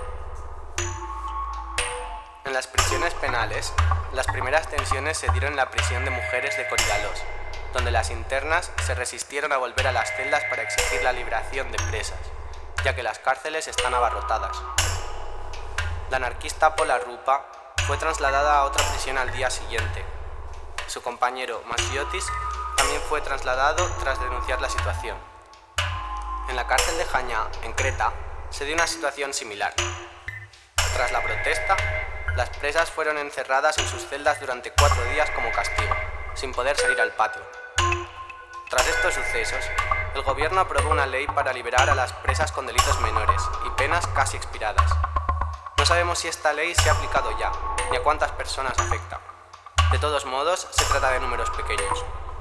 En las prisiones penales, las primeras tensiones se dieron en la prisión de mujeres de Korydallos, donde las internas se resistieron a volver a las celdas para exigir la liberación de presas, ya que las cárceles están abarrotadas. La anarquista Pola Rupa fue trasladada a otra prisión al día siguiente. Su compañero Masiotis también fue trasladado tras denunciar la situación. En la cárcel de Chania, en Creta, se dio una situación similar. Tras la protesta, las presas fueron encerradas en sus celdas durante cuatro días como castigo, sin poder salir al patio. Tras estos sucesos, el gobierno aprobó una ley para liberar a las presas con delitos menores y penas casi expiradas. No sabemos si esta ley se ha aplicado ya, ni a cuántas personas afecta. De todos modos, se trata de números pequeños.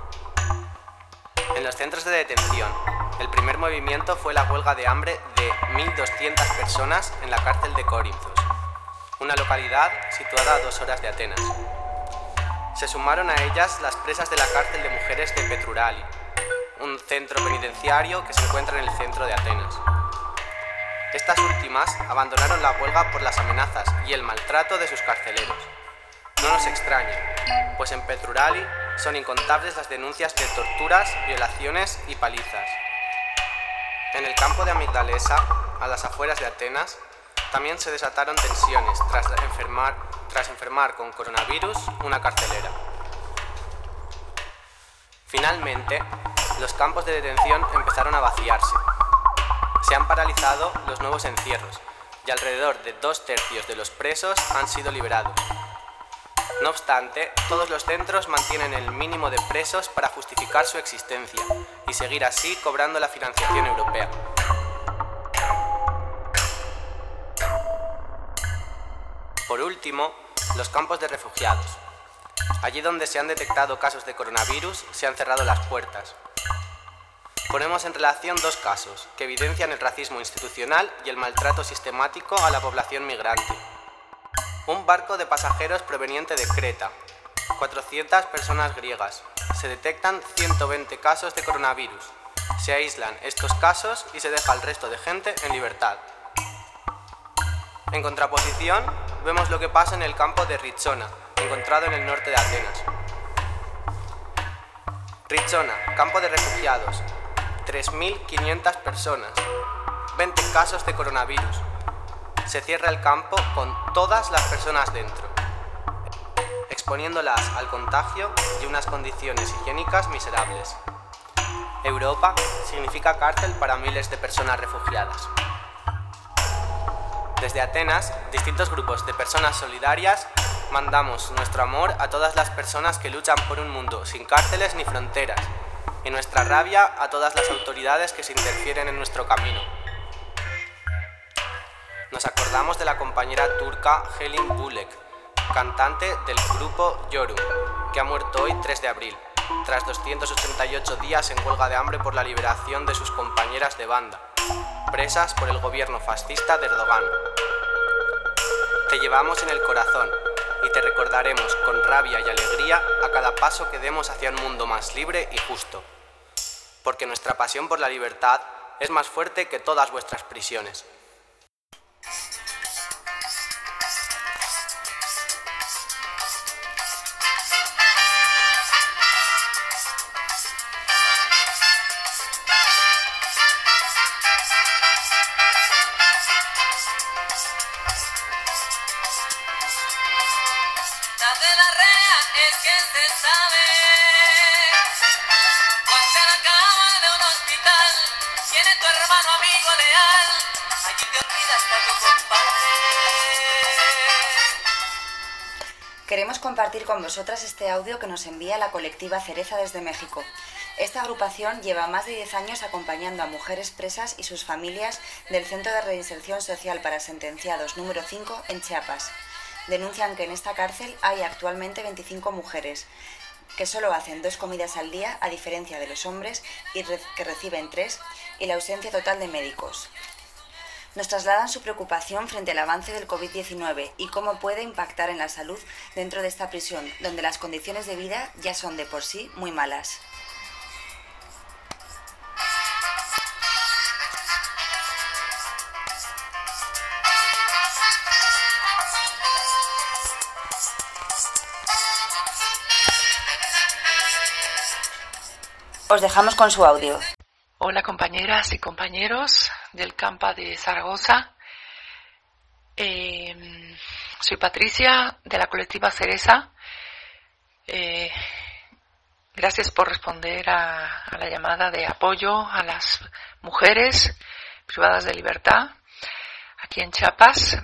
En los centros de detención, el primer movimiento fue la huelga de hambre de mil doscientas personas en la cárcel de Corinthos, una localidad situada a dos horas de Atenas. Se sumaron a ellas las presas de la cárcel de mujeres de Petrourali, un centro penitenciario que se encuentra en el centro de Atenas. Estas últimas abandonaron la huelga por las amenazas y el maltrato de sus carceleros. No nos extraña, pues en Petrourali son incontables las denuncias de torturas, violaciones y palizas. En el campo de Amigdalesa, a las afueras de Atenas, también se desataron tensiones tras enfermar, tras enfermar con coronavirus una carcelera. Finalmente, los campos de detención empezaron a vaciarse. Se han paralizado los nuevos encierros y alrededor de dos tercios de los presos han sido liberados. No obstante, todos los centros mantienen el mínimo de presos para justificar su existencia y seguir así cobrando la financiación europea. Por último, los campos de refugiados. Allí donde se han detectado casos de coronavirus, se han cerrado las puertas. Ponemos en relación dos casos que evidencian el racismo institucional y el maltrato sistemático a la población migrante. Un barco de pasajeros proveniente de Creta, cuatrocientas personas griegas. Se detectan ciento veinte casos de coronavirus. Se aíslan estos casos y se deja al resto de gente en libertad. En contraposición, vemos lo que pasa en el campo de Ritsona, encontrado en el norte de Atenas. Ritsona, campo de refugiados, tres mil quinientas personas, veinte casos de coronavirus. Se cierra el campo con todas las personas dentro, exponiéndolas al contagio y unas condiciones higiénicas miserables. Europa significa cárcel para miles de personas refugiadas. Desde Atenas, distintos grupos de personas solidarias mandamos nuestro amor a todas las personas que luchan por un mundo sin cárceles ni fronteras, y nuestra rabia a todas las autoridades que se interfieren en nuestro camino. Nos acordamos de la compañera turca Helin Bulek, cantante del grupo Yorum, que ha muerto hoy tres de abril, tras doscientos ochenta y ocho días en huelga de hambre por la liberación de sus compañeras de banda, presas por el gobierno fascista de Erdogan. Te llevamos en el corazón y te recordaremos con rabia y alegría a cada paso que demos hacia un mundo más libre y justo, porque nuestra pasión por la libertad es más fuerte que todas vuestras prisiones. Tiene tu hermano amigo leal, allí te olvidas de tu compadre. Queremos compartir con vosotras este audio que nos envía la colectiva Cereza desde México. Esta agrupación lleva más de diez años acompañando a mujeres presas y sus familias del Centro de Reinserción Social para Sentenciados número cinco en Chiapas. Denuncian que en esta cárcel hay actualmente veinticinco mujeres que solo hacen dos comidas al día, a diferencia de los hombres, y re- que reciben tres, y la ausencia total de médicos. Nos trasladan su preocupación frente al avance del covid diecinueve y cómo puede impactar en la salud dentro de esta prisión, donde las condiciones de vida ya son de por sí muy malas. Os dejamos con su audio. Hola compañeras y compañeros del Campa de Zaragoza. Eh, soy Patricia de la colectiva Cereza. Eh, gracias por responder a, a la llamada de apoyo a las mujeres privadas de libertad aquí en Chiapas.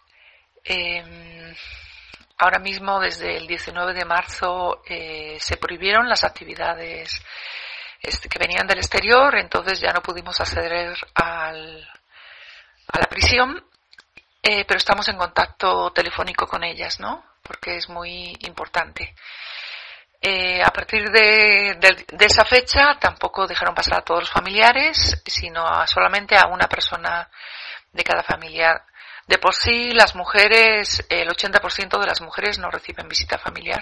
Eh, ahora mismo, desde el diecinueve de marzo, eh, se prohibieron las actividades que venían del exterior, entonces ya no pudimos acceder al, a la prisión, eh, pero estamos en contacto telefónico con ellas, ¿no? Porque es muy importante. Eh, a partir de, de, de esa fecha tampoco dejaron pasar a todos los familiares, sino a, solamente a una persona de cada familiar. De por sí, las mujeres, el ochenta por ciento de las mujeres no reciben visita familiar.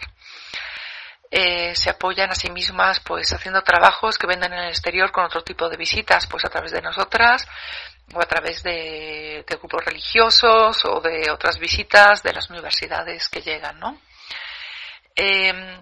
Eh, se apoyan a sí mismas pues haciendo trabajos que venden en el exterior con otro tipo de visitas, pues a través de nosotras o a través de, de grupos religiosos o de otras visitas de las universidades que llegan, ¿no? Eh,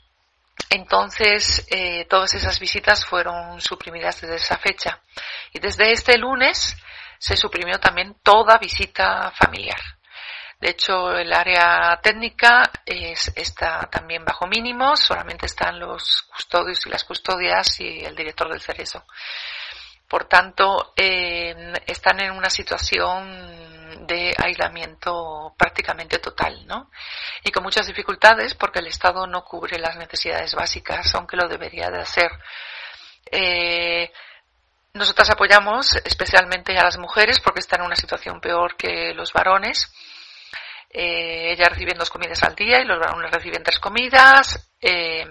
entonces eh, todas esas visitas fueron suprimidas desde esa fecha y desde este lunes se suprimió también toda visita familiar. De hecho, el área técnica es, está también bajo mínimos, solamente están los custodios y las custodias y el director del Cerezo. Por tanto, eh, están en una situación de aislamiento prácticamente total, ¿no? Y con muchas dificultades porque el Estado no cubre las necesidades básicas, aunque lo debería de hacer. Eh, nosotras apoyamos especialmente a las mujeres porque están en una situación peor que los varones. Eh, ellas reciben dos comidas al día y los varones reciben tres comidas, eh,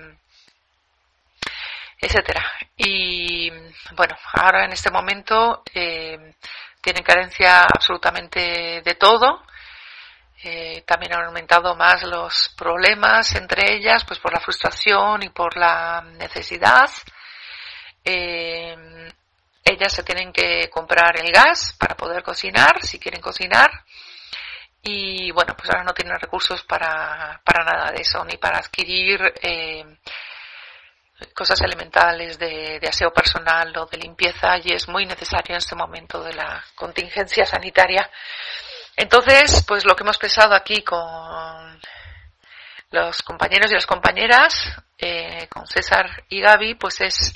etcétera. Y bueno, ahora en este momento eh, tienen carencia absolutamente de todo. Eh, también han aumentado más los problemas entre ellas, pues por la frustración y por la necesidad. Eh, ellas se tienen que comprar el gas para poder cocinar, si quieren cocinar. Y bueno, pues ahora no tienen recursos para, para nada de eso, ni para adquirir eh, cosas elementales de, de aseo personal o de limpieza, y es muy necesario en este momento de la contingencia sanitaria. Entonces, pues lo que hemos pensado aquí con los compañeros y las compañeras, eh, con César y Gaby, pues es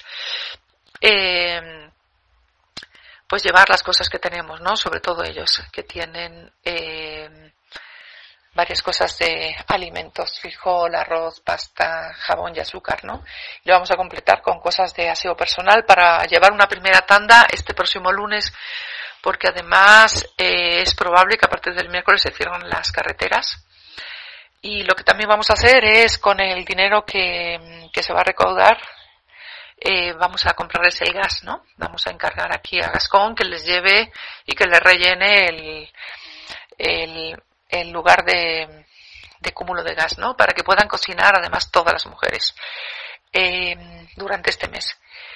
eh, pues llevar las cosas que tenemos, ¿no? Sobre todo ellos, que tienen eh, varias cosas de alimentos, frijol, arroz, pasta, jabón y azúcar, ¿no? Y lo vamos a completar con cosas de aseo personal para llevar una primera tanda este próximo lunes, porque además eh, es probable que a partir del miércoles se cierren las carreteras. Y lo que también vamos a hacer es, con el dinero que, que se va a recaudar, Eh, vamos a comprarles el gas, ¿no? Vamos a encargar aquí a Gascón que les lleve y que les rellene el, el, el lugar de, de cúmulo de gas, ¿no? Para que puedan cocinar además todas las mujeres eh, durante este mes.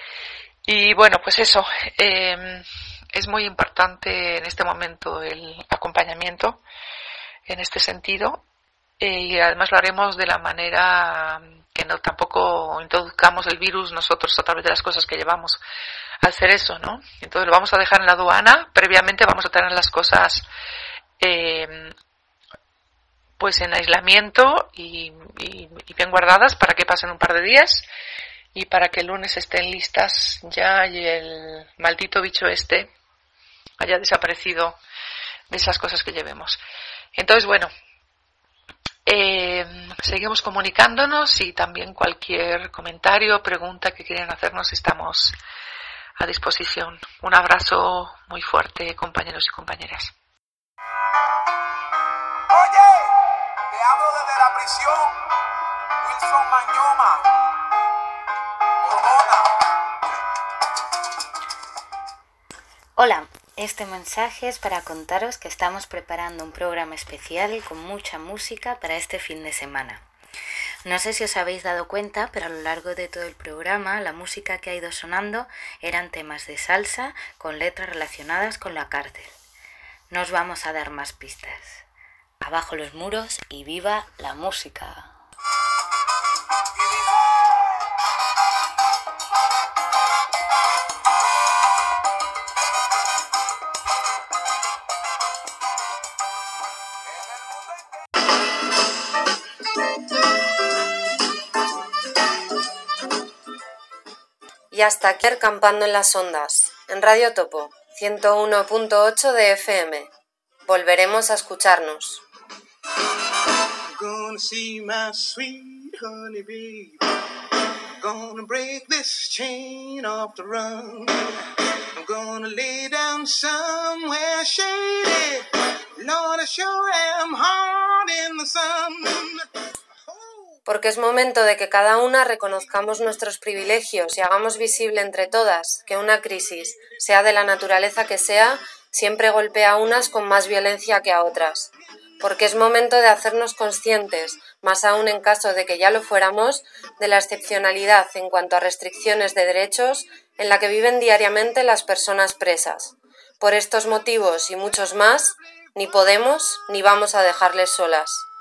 Y bueno, pues eso, eh, es muy importante en este momento el acompañamiento en este sentido. Y además lo haremos de la manera que no tampoco introduzcamos el virus nosotros a través de las cosas que llevamos al hacer eso, ¿no? Entonces lo vamos a dejar en la aduana, previamente vamos a tener las cosas eh, pues en aislamiento y, y, y bien guardadas para que pasen un par de días y para que el lunes estén listas ya y el maldito bicho este haya desaparecido de esas cosas que llevemos. Entonces, bueno, eh, seguimos comunicándonos y también cualquier comentario o pregunta que quieran hacernos estamos a disposición. Un abrazo muy fuerte, compañeros y compañeras. Oye, te hablo desde la prisión, Wilson Mañoma, Mormona. Hola, este mensaje es para contaros que estamos preparando un programa especial con mucha música para este fin de semana. No sé si os habéis dado cuenta, pero a lo largo de todo el programa la música que ha ido sonando eran temas de salsa con letras relacionadas con la cárcel. No os vamos a dar más pistas. Abajo los muros y viva la música. Y hasta aquí Acampando en las Ondas, en Radio Topo, ciento uno punto ocho de F M. Volveremos a escucharnos. Gonna see my sweet honey baby. Gonna break this chain off the run. I'm gonna lay down somewhere shady. Lord, I sure am hard in the sun. Porque es momento de que cada una reconozcamos nuestros privilegios y hagamos visible entre todas que una crisis, sea de la naturaleza que sea, siempre golpea a unas con más violencia que a otras. Porque es momento de hacernos conscientes, más aún en caso de que ya lo fuéramos, de la excepcionalidad en cuanto a restricciones de derechos en la que viven diariamente las personas presas. Por estos motivos y muchos más, ni podemos ni vamos a dejarles solas.